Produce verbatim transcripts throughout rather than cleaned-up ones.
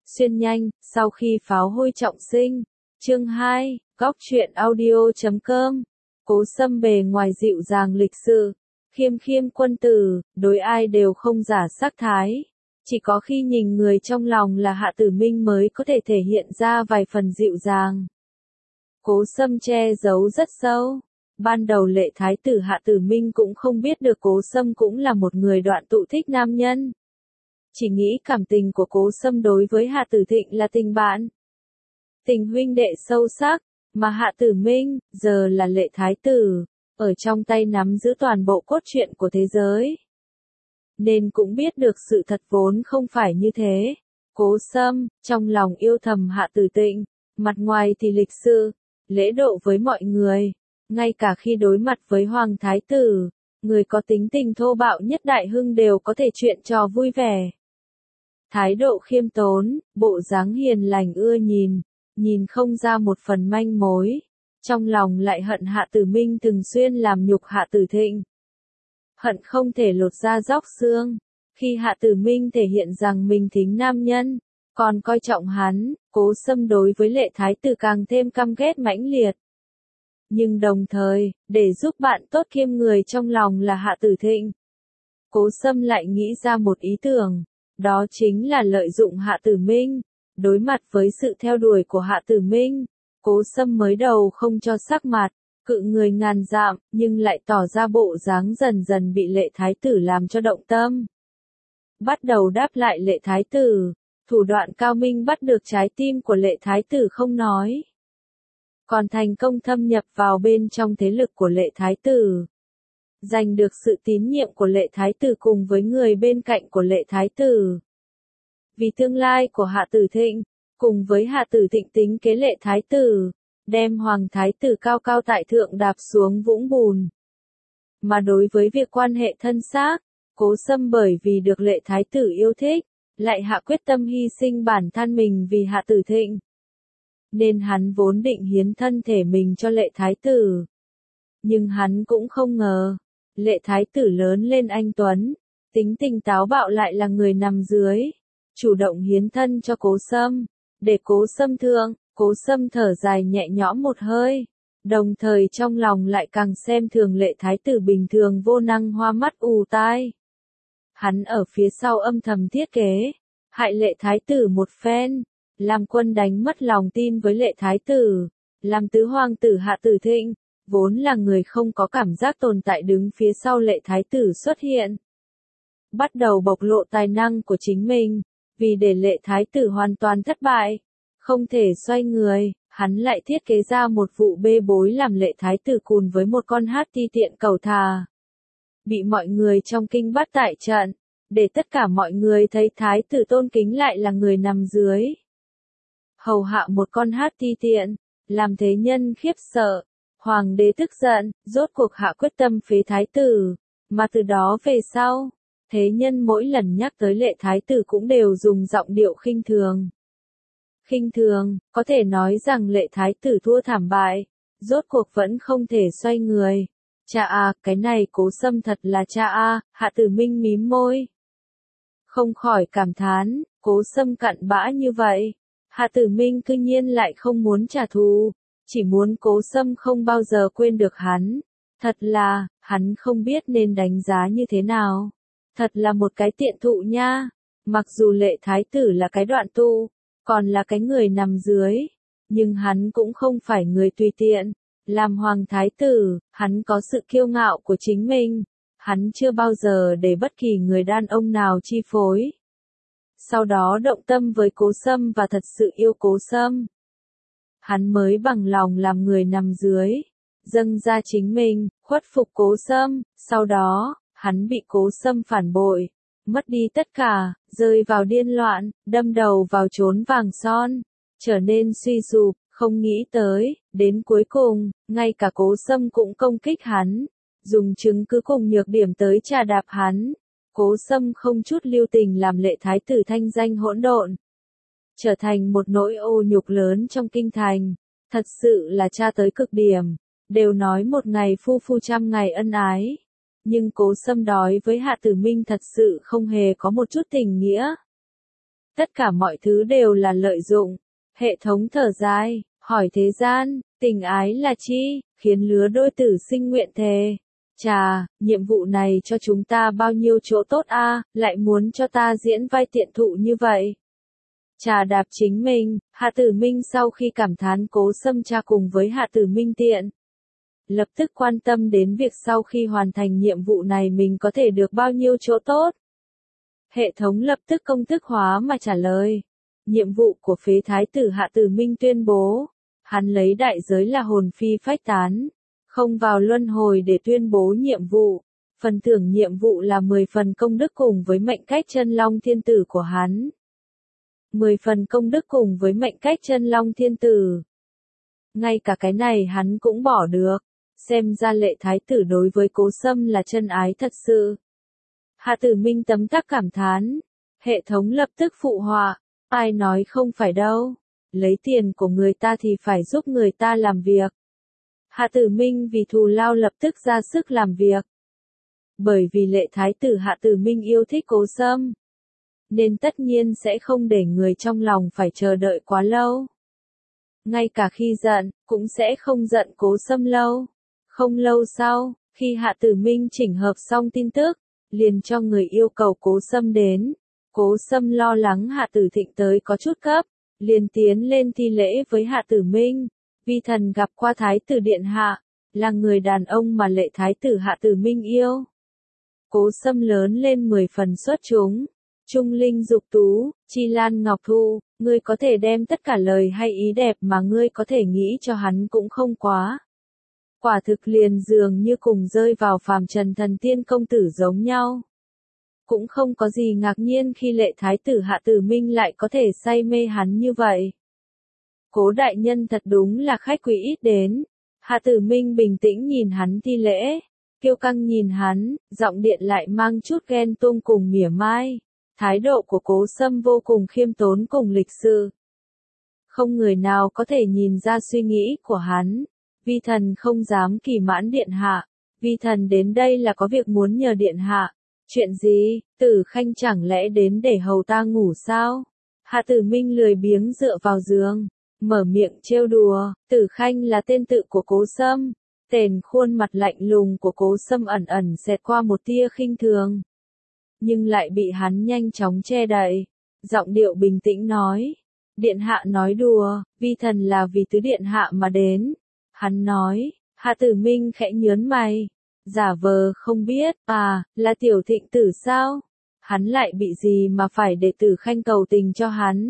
Xuyên nhanh, sau khi pháo hôi trọng sinh. Chương hai, góc truyện audio.com. Cố Sâm bề ngoài dịu dàng lịch sự, khiêm khiêm quân tử, đối ai đều không giả sắc thái. Chỉ có khi nhìn người trong lòng là Hạ Tử Minh mới có thể thể hiện ra vài phần dịu dàng. Cố Sâm che giấu rất sâu. Ban đầu Lệ Thái tử Hạ Tử Minh cũng không biết được Cố Sâm cũng là một người đoạn tụ thích nam nhân. Chỉ nghĩ cảm tình của Cố Sâm đối với Hạ Tử Thịnh là tình bạn, tình huynh đệ sâu sắc, mà Hạ Tử Minh, giờ là Lệ Thái tử, ở trong tay nắm giữ toàn bộ cốt truyện của thế giới. Nên cũng biết được sự thật vốn không phải như thế. Cố Sâm, trong lòng yêu thầm Hạ Tử Thịnh, mặt ngoài thì lịch sự, lễ độ với mọi người, ngay cả khi đối mặt với Hoàng Thái tử, người có tính tình thô bạo nhất Đại Hưng đều có thể chuyện trò vui vẻ. Thái độ khiêm tốn, bộ dáng hiền lành ưa nhìn, nhìn không ra một phần manh mối, trong lòng lại hận Hạ Tử Minh thường xuyên làm nhục Hạ Tử Thịnh. Hận không thể lột da róc xương. Khi Hạ Tử Minh thể hiện rằng mình thính nam nhân, còn coi trọng hắn, Cố Sâm đối với Lệ Thái tử càng thêm căm ghét mãnh liệt. Nhưng đồng thời, để giúp bạn tốt kiêm người trong lòng là Hạ Tử Thịnh, Cố Sâm lại nghĩ ra một ý tưởng, đó chính là lợi dụng Hạ Tử Minh. Đối mặt với sự theo đuổi của Hạ Tử Minh, Cố Sâm mới đầu không cho sắc mặt, cự người ngàn dặm, nhưng lại tỏ ra bộ dáng dần dần bị Lệ Thái tử làm cho động tâm. Bắt đầu đáp lại Lệ Thái tử, thủ đoạn cao minh bắt được trái tim của Lệ Thái tử không nói, còn thành công thâm nhập vào bên trong thế lực của Lệ Thái tử, giành được sự tín nhiệm của Lệ Thái tử cùng với người bên cạnh của Lệ Thái tử. Vì tương lai của Hạ Tử Thịnh, cùng với Hạ Tử Thịnh tính kế Lệ Thái tử, đem Hoàng Thái tử cao cao tại thượng đạp xuống vũng bùn. Mà đối với việc quan hệ thân xác, Cố Sâm bởi vì được Lệ Thái tử yêu thích, lại hạ quyết tâm hy sinh bản thân mình vì Hạ Tử Thịnh. Nên hắn vốn định hiến thân thể mình cho Lệ Thái tử. Nhưng hắn cũng không ngờ, Lệ Thái tử lớn lên anh tuấn, tính tình táo bạo lại là người nằm dưới, chủ động hiến thân cho Cố Sâm, để Cố Sâm thương. Cố Sâm thở dài nhẹ nhõm một hơi, đồng thời trong lòng lại càng xem thường Lệ Thái tử bình thường vô năng hoa mắt ù tai. Hắn ở phía sau âm thầm thiết kế, hại Lệ Thái tử một phen, làm quân đánh mất lòng tin với Lệ Thái tử, làm tứ hoàng tử Hạ Tử Thịnh, vốn là người không có cảm giác tồn tại đứng phía sau Lệ Thái tử xuất hiện. Bắt đầu bộc lộ tài năng của chính mình, vì để Lệ Thái tử hoàn toàn thất bại, không thể xoay người, hắn lại thiết kế ra một vụ bê bối làm Lệ Thái tử cùn với một con hát ti tiện cầu thà. Bị mọi người trong kinh bắt tại trận, để tất cả mọi người thấy Thái tử tôn kính lại là người nằm dưới. Hầu hạ một con hát ti tiện, làm thế nhân khiếp sợ, hoàng đế tức giận, rốt cuộc hạ quyết tâm phế Thái tử, mà từ đó về sau, thế nhân mỗi lần nhắc tới Lệ Thái tử cũng đều dùng giọng điệu khinh thường. Khinh thường, có thể nói rằng Lệ Thái tử thua thảm bại, rốt cuộc vẫn không thể xoay người. Cha à, cái này Cố Sâm thật là cha à, Hạ Tử Minh mím môi. Không khỏi cảm thán, Cố Sâm cặn bã như vậy. Hạ Tử Minh cư nhiên lại không muốn trả thù, chỉ muốn Cố Sâm không bao giờ quên được hắn. Thật là, hắn không biết nên đánh giá như thế nào. Thật là một cái tiện thụ nha. Mặc dù Lệ Thái tử là cái đoạn tụ, còn là cái người nằm dưới, nhưng hắn cũng không phải người tùy tiện. Làm Hoàng Thái tử, hắn có sự kiêu ngạo của chính mình, hắn chưa bao giờ để bất kỳ người đàn ông nào chi phối. Sau đó động tâm với Cố Sâm và thật sự yêu Cố Sâm, hắn mới bằng lòng làm người nằm dưới, dâng ra chính mình, khuất phục Cố Sâm. Sau đó, hắn bị Cố Sâm phản bội, mất đi tất cả, rơi vào điên loạn, đâm đầu vào chốn vàng son, trở nên suy sụp, không nghĩ tới, đến cuối cùng, ngay cả Cố Sâm cũng công kích hắn, dùng chứng cứ cùng nhược điểm tới trà đạp hắn. Cố Sâm không chút lưu tình làm Lệ Thái tử thanh danh hỗn độn, trở thành một nỗi ô nhục lớn trong kinh thành, thật sự là tra tới cực điểm, đều nói một ngày phu phu trăm ngày ân ái. Nhưng Cố Sâm đói với Hạ Tử Minh thật sự không hề có một chút tình nghĩa. tất cả mọi thứ đều là lợi dụng. Hệ thống thở dài, hỏi thế gian, tình ái là chi, khiến lứa đôi tử sinh nguyện thề. Chà, nhiệm vụ này cho chúng ta bao nhiêu chỗ tốt a, lại muốn cho ta diễn vai tiện thụ như vậy. Trà đạp chính mình, Hạ Tử Minh sau khi cảm thán Cố Sâm cha cùng với Hạ Tử Minh tiện. Lập tức quan tâm đến việc sau khi hoàn thành nhiệm vụ này mình có thể được bao nhiêu chỗ tốt. Hệ thống lập tức công thức hóa mà trả lời. Nhiệm vụ của phế thái tử Hạ Tử Minh tuyên bố. Hắn lấy đại giới là hồn phi phách tán. Không vào luân hồi để tuyên bố nhiệm vụ. Phần thưởng nhiệm vụ là mười phần công đức cùng với mệnh cách chân long thiên tử của hắn. mười phần công đức cùng với mệnh cách chân long thiên tử. Ngay cả cái này hắn cũng bỏ được. Xem ra Lệ thái tử đối với Cố Sâm là chân ái thật sự. Hạ Tử Minh tấm tắc cảm thán. Hệ thống lập tức phụ họa. Ai nói không phải đâu. Lấy tiền của người ta thì phải giúp người ta làm việc. Hạ Tử Minh vì thù lao lập tức ra sức làm việc. Bởi vì Lệ thái tử Hạ Tử Minh yêu thích Cố Sâm. Nên tất nhiên sẽ không để người trong lòng phải chờ đợi quá lâu. Ngay cả khi giận, cũng sẽ không giận Cố Sâm lâu. Không lâu sau, khi Hạ Tử Minh chỉnh hợp xong tin tức, liền cho người yêu cầu Cố Sâm đến. Cố Sâm lo lắng Hạ Tử Thịnh tới có chút cấp, liền tiến lên thi lễ với Hạ Tử Minh. Vi thần gặp qua Thái tử Điện Hạ, là người đàn ông mà Lệ Thái tử Hạ Tử Minh yêu. Cố Sâm lớn lên mười phần xuất chúng. Trung linh dục tú, chi lan ngọc thu, ngươi có thể đem tất cả lời hay ý đẹp mà ngươi có thể nghĩ cho hắn cũng không quá. Quả thực liền dường như cùng rơi vào phàm trần thần tiên công tử giống nhau. Cũng không có gì ngạc nhiên khi Lệ thái tử Hạ Tử Minh lại có thể say mê hắn như vậy. Cố đại nhân thật đúng là khách quý ít đến. Hạ Tử Minh bình tĩnh nhìn hắn thi lễ, kiêu căng nhìn hắn, giọng điện lại mang chút ghen tuông cùng mỉa mai. Thái độ của Cố Sâm vô cùng khiêm tốn cùng lịch sự. Không người nào có thể nhìn ra suy nghĩ của hắn. Vi thần không dám kỳ mãn điện hạ. Vi thần đến đây là có việc muốn nhờ điện hạ. Chuyện gì, Tử Khanh chẳng lẽ đến để hầu ta ngủ sao? Hạ Tử Minh lười biếng dựa vào giường, mở miệng trêu đùa. Tử Khanh là tên tự của Cố Sâm. Tên khuôn mặt lạnh lùng của Cố Sâm ẩn ẩn xẹt qua một tia khinh thường. Nhưng lại bị hắn nhanh chóng che đậy. Giọng điệu bình tĩnh nói. Điện hạ nói đùa, vi thần là vì tứ điện hạ mà đến. Hắn nói. Hạ Tử Minh khẽ nhớn mày. Giả vờ không biết, à, là Tiểu Thịnh tử sao? Hắn lại bị gì mà phải để Tử Khanh cầu tình cho hắn?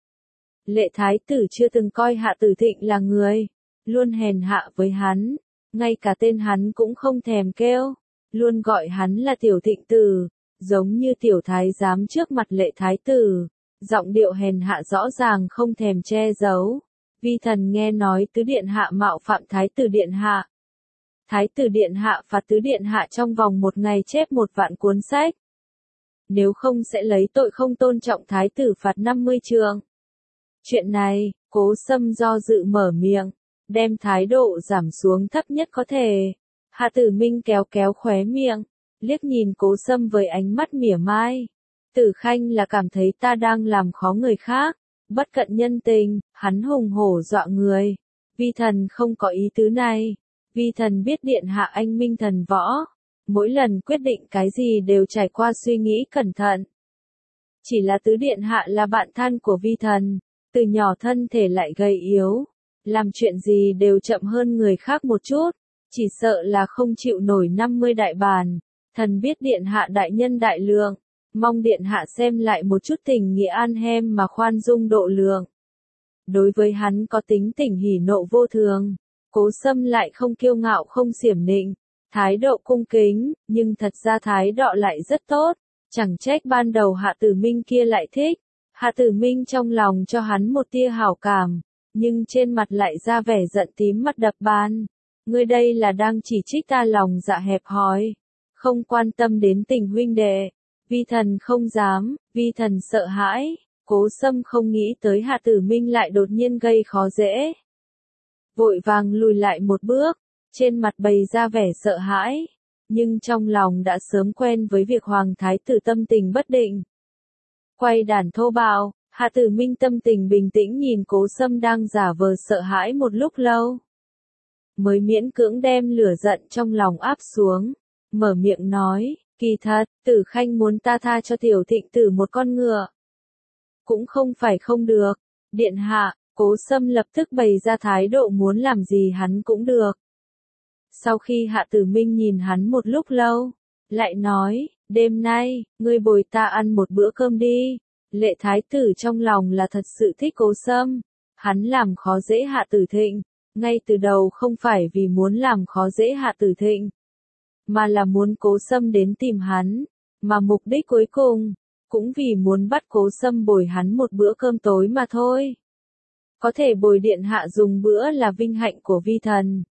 Lệ thái tử chưa từng coi Hạ Tử Thịnh là người. Luôn hèn hạ với hắn. Ngay cả tên hắn cũng không thèm kêu. Luôn gọi hắn là Tiểu Thịnh tử. Giống như tiểu thái giám trước mặt Lệ thái tử, giọng điệu hèn hạ rõ ràng không thèm che giấu. Vi thần nghe nói tứ điện hạ mạo phạm thái tử điện hạ. Thái tử điện hạ phạt tứ điện hạ trong vòng một ngày chép một vạn cuốn sách. Nếu không sẽ lấy tội không tôn trọng thái tử phạt năm mươi trượng. Chuyện này, Cố Sâm do dự mở miệng, đem thái độ giảm xuống thấp nhất có thể. Hạ Tử Minh kéo kéo khóe miệng. Liếc nhìn Cố Sâm với ánh mắt mỉa mai. Tử Khanh là cảm thấy ta đang làm khó người khác, bất cận nhân tình, hắn hùng hổ dọa người. Vi thần không có ý tứ này. Vi thần biết điện hạ anh minh thần võ. Mỗi lần quyết định cái gì đều trải qua suy nghĩ cẩn thận. Chỉ là tứ điện hạ là bạn thân của vi thần. Từ nhỏ thân thể lại gầy yếu. Làm chuyện gì đều chậm hơn người khác một chút. Chỉ sợ là không chịu nổi năm mươi đại bản. Thần biết điện hạ đại nhân đại lượng, mong điện hạ xem lại một chút tình nghĩa an hem mà khoan dung độ lượng. Đối với hắn có tính tình hỉ nộ vô thường, Cố Sâm lại không kiêu ngạo không xiểm nịnh, thái độ cung kính, nhưng thật ra thái độ lại rất tốt, chẳng trách ban đầu Hạ Tử Minh kia lại thích. Hạ Tử Minh trong lòng cho hắn một tia hảo cảm, nhưng trên mặt lại ra vẻ giận tím mặt đập bàn. Ngươi đây là đang chỉ trích ta lòng dạ hẹp hòi. Không quan tâm đến tình huynh đệ. Vi thần không dám, vi thần sợ hãi. Cố Sâm không nghĩ tới Hạ Tử Minh lại đột nhiên gây khó dễ. Vội vàng lùi lại một bước, trên mặt bày ra vẻ sợ hãi. Nhưng trong lòng đã sớm quen với việc Hoàng Thái tử tâm tình bất định. Quay đàn thô bạo, Hạ Tử Minh tâm tình bình tĩnh nhìn Cố Sâm đang giả vờ sợ hãi một lúc lâu. Mới miễn cưỡng đem lửa giận trong lòng áp xuống. Mở miệng nói, kỳ thật, Tử Khanh muốn ta tha cho tiểu thịnh tử một con ngựa. Cũng không phải không được. Điện hạ, Cố Sâm lập tức bày ra thái độ muốn làm gì hắn cũng được. Sau khi Hạ Tử Minh nhìn hắn một lúc lâu, lại nói, đêm nay, ngươi bồi ta ăn một bữa cơm đi. Lệ thái tử trong lòng là thật sự thích Cố Sâm. Hắn làm khó dễ Hạ Tử Thịnh, ngay từ đầu không phải vì muốn làm khó dễ Hạ Tử Thịnh, mà là muốn Cố Sâm đến tìm hắn, mà mục đích cuối cùng, cũng vì muốn bắt Cố Sâm bồi hắn một bữa cơm tối mà thôi. Có thể bồi điện hạ dùng bữa là vinh hạnh của vi thần.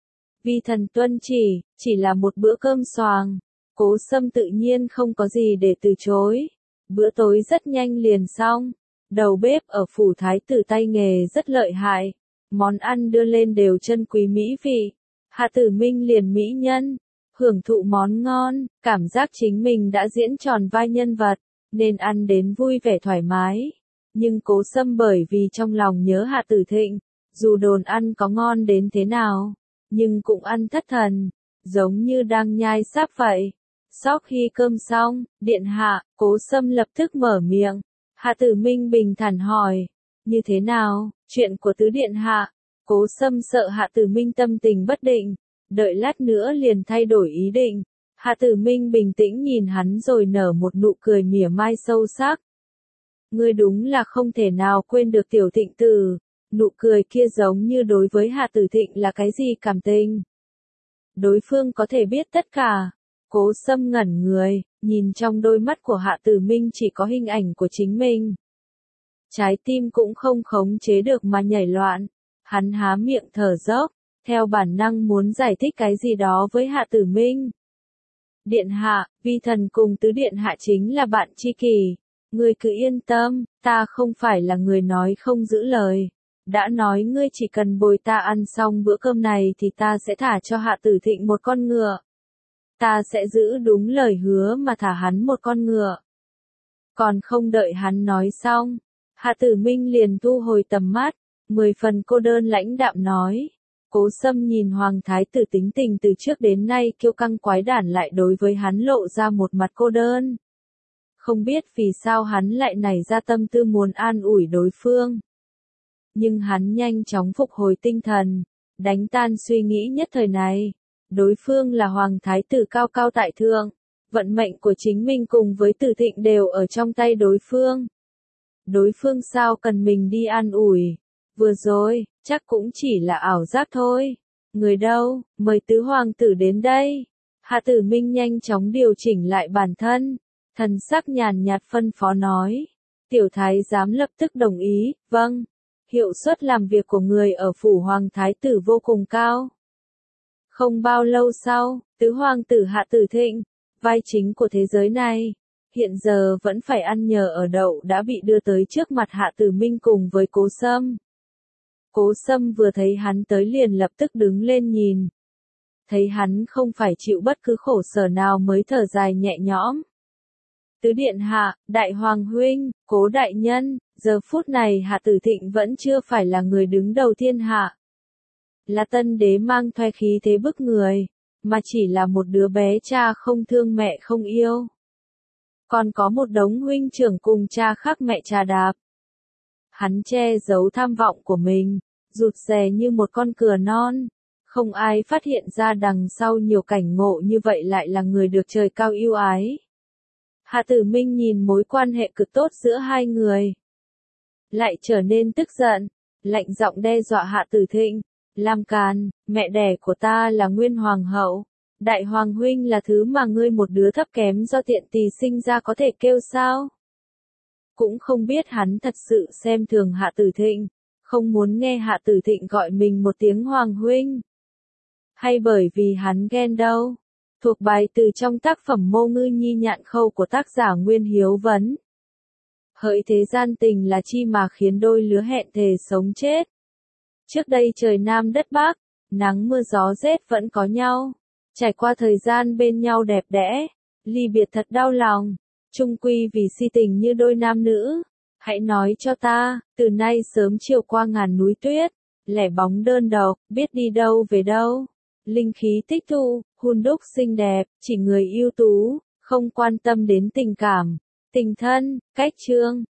Vi thần tuân chỉ, chỉ là một bữa cơm xoàng. Cố Sâm tự nhiên không có gì để từ chối. Bữa tối rất nhanh liền xong. Đầu bếp ở phủ thái tử tay nghề rất lợi hại. Món ăn đưa lên đều chân quý mỹ vị. Hạ Tử Minh liền mỹ nhân, hưởng thụ món ngon, cảm giác chính mình đã diễn tròn vai nhân vật, nên ăn đến vui vẻ thoải mái. Nhưng Cố Sâm bởi vì trong lòng nhớ Hạ Tử Thịnh, dù đồn ăn có ngon đến thế nào, nhưng cũng ăn thất thần, giống như đang nhai sáp vậy. Sau khi cơm xong, điện hạ, Cố Sâm lập tức mở miệng. Hạ Tử Minh bình thản hỏi, như thế nào, chuyện của tứ điện hạ? Cố Sâm sợ Hạ Tử Minh tâm tình bất định, đợi lát nữa liền thay đổi ý định. Hạ Tử Minh bình tĩnh nhìn hắn rồi nở một nụ cười mỉa mai sâu sắc. Ngươi đúng là không thể nào quên được tiểu thịnh tử. Nụ cười kia giống như đối với Hạ Tử Thịnh là cái gì cảm tình. Đối phương có thể biết tất cả. Cố Sâm ngẩn người, nhìn trong đôi mắt của Hạ Tử Minh chỉ có hình ảnh của chính mình. Trái tim cũng không khống chế được mà nhảy loạn. Hắn há miệng thở dốc, theo bản năng muốn giải thích cái gì đó với Hạ Tử Minh. Điện hạ, vi thần cùng tứ điện hạ chính là bạn tri kỷ. Ngươi cứ yên tâm, ta không phải là người nói không giữ lời. Đã nói ngươi chỉ cần bồi ta ăn xong bữa cơm này thì ta sẽ thả cho Hạ Tử Thịnh một con ngựa. Ta sẽ giữ đúng lời hứa mà thả hắn một con ngựa. Còn không đợi hắn nói xong, Hạ Tử Minh liền thu hồi tầm mắt, mười phần cô đơn lãnh đạm nói. Cố Sâm nhìn Hoàng Thái tử tính tình từ trước đến nay kiêu căng quái đản lại đối với hắn lộ ra một mặt cô đơn. Không biết vì sao hắn lại nảy ra tâm tư muốn an ủi đối phương. Nhưng hắn nhanh chóng phục hồi tinh thần, đánh tan suy nghĩ nhất thời này. Đối phương là Hoàng Thái tử cao cao tại thượng, vận mệnh của chính mình cùng với Tử Thịnh đều ở trong tay đối phương. Đối phương sao cần mình đi an ủi, vừa rồi, chắc cũng chỉ là ảo giác thôi. Người đâu, mời tứ hoàng tử đến đây. Hạ Tử Minh nhanh chóng điều chỉnh lại bản thân, thần sắc nhàn nhạt phân phó nói. Tiểu thái giám lập tức đồng ý, vâng. Hiệu suất làm việc của người ở phủ Hoàng Thái tử vô cùng cao. Không bao lâu sau, tứ hoàng tử Hạ Tử Thịnh, vai chính của thế giới này, hiện giờ vẫn phải ăn nhờ ở đậu đã bị đưa tới trước mặt Hạ Tử Minh cùng với Cố Sâm. Cố Sâm vừa thấy hắn tới liền lập tức đứng lên nhìn. Thấy hắn không phải chịu bất cứ khổ sở nào mới thở dài nhẹ nhõm. Tứ điện hạ, đại hoàng huynh, Cố đại nhân, giờ phút này Hạ Tử Thịnh vẫn chưa phải là người đứng đầu thiên hạ. Là tân đế mang thoe khí thế bức người, mà chỉ là một đứa bé cha không thương mẹ không yêu. Còn có một đống huynh trưởng cùng cha khác mẹ cha đạp. Hắn che giấu tham vọng của mình, rụt rè như một con cừa non. Không ai phát hiện ra đằng sau nhiều cảnh ngộ như vậy lại là người được trời cao yêu ái. Hạ Tử Minh nhìn mối quan hệ cực tốt giữa hai người, lại trở nên tức giận, lạnh giọng đe dọa Hạ Tử Thịnh. Làm càn, mẹ đẻ của ta là Nguyên Hoàng hậu. Đại Hoàng huynh là thứ mà ngươi một đứa thấp kém do tiện tỳ sinh ra có thể kêu sao? Cũng không biết hắn thật sự xem thường Hạ Tử Thịnh, không muốn nghe Hạ Tử Thịnh gọi mình một tiếng Hoàng huynh. Hay bởi vì hắn ghen đâu? Thuộc bài từ trong tác phẩm Mô Ngư Nhi Nhạn Khâu của tác giả Nguyên Hiếu Vấn. Hỡi thế gian tình là chi mà khiến đôi lứa hẹn thề sống chết. Trước đây trời Nam đất Bắc, nắng mưa gió rét vẫn có nhau. Trải qua thời gian bên nhau đẹp đẽ, ly biệt thật đau lòng. Chung quy vì si tình như đôi nam nữ, Hãy nói cho ta, từ nay sớm chiều qua ngàn núi tuyết, lẻ bóng đơn độc, biết đi đâu về đâu. Linh khí tích tụ, hun đúc xinh đẹp, chỉ người ưu tú, không quan tâm đến tình cảm, tình thân, cách chương.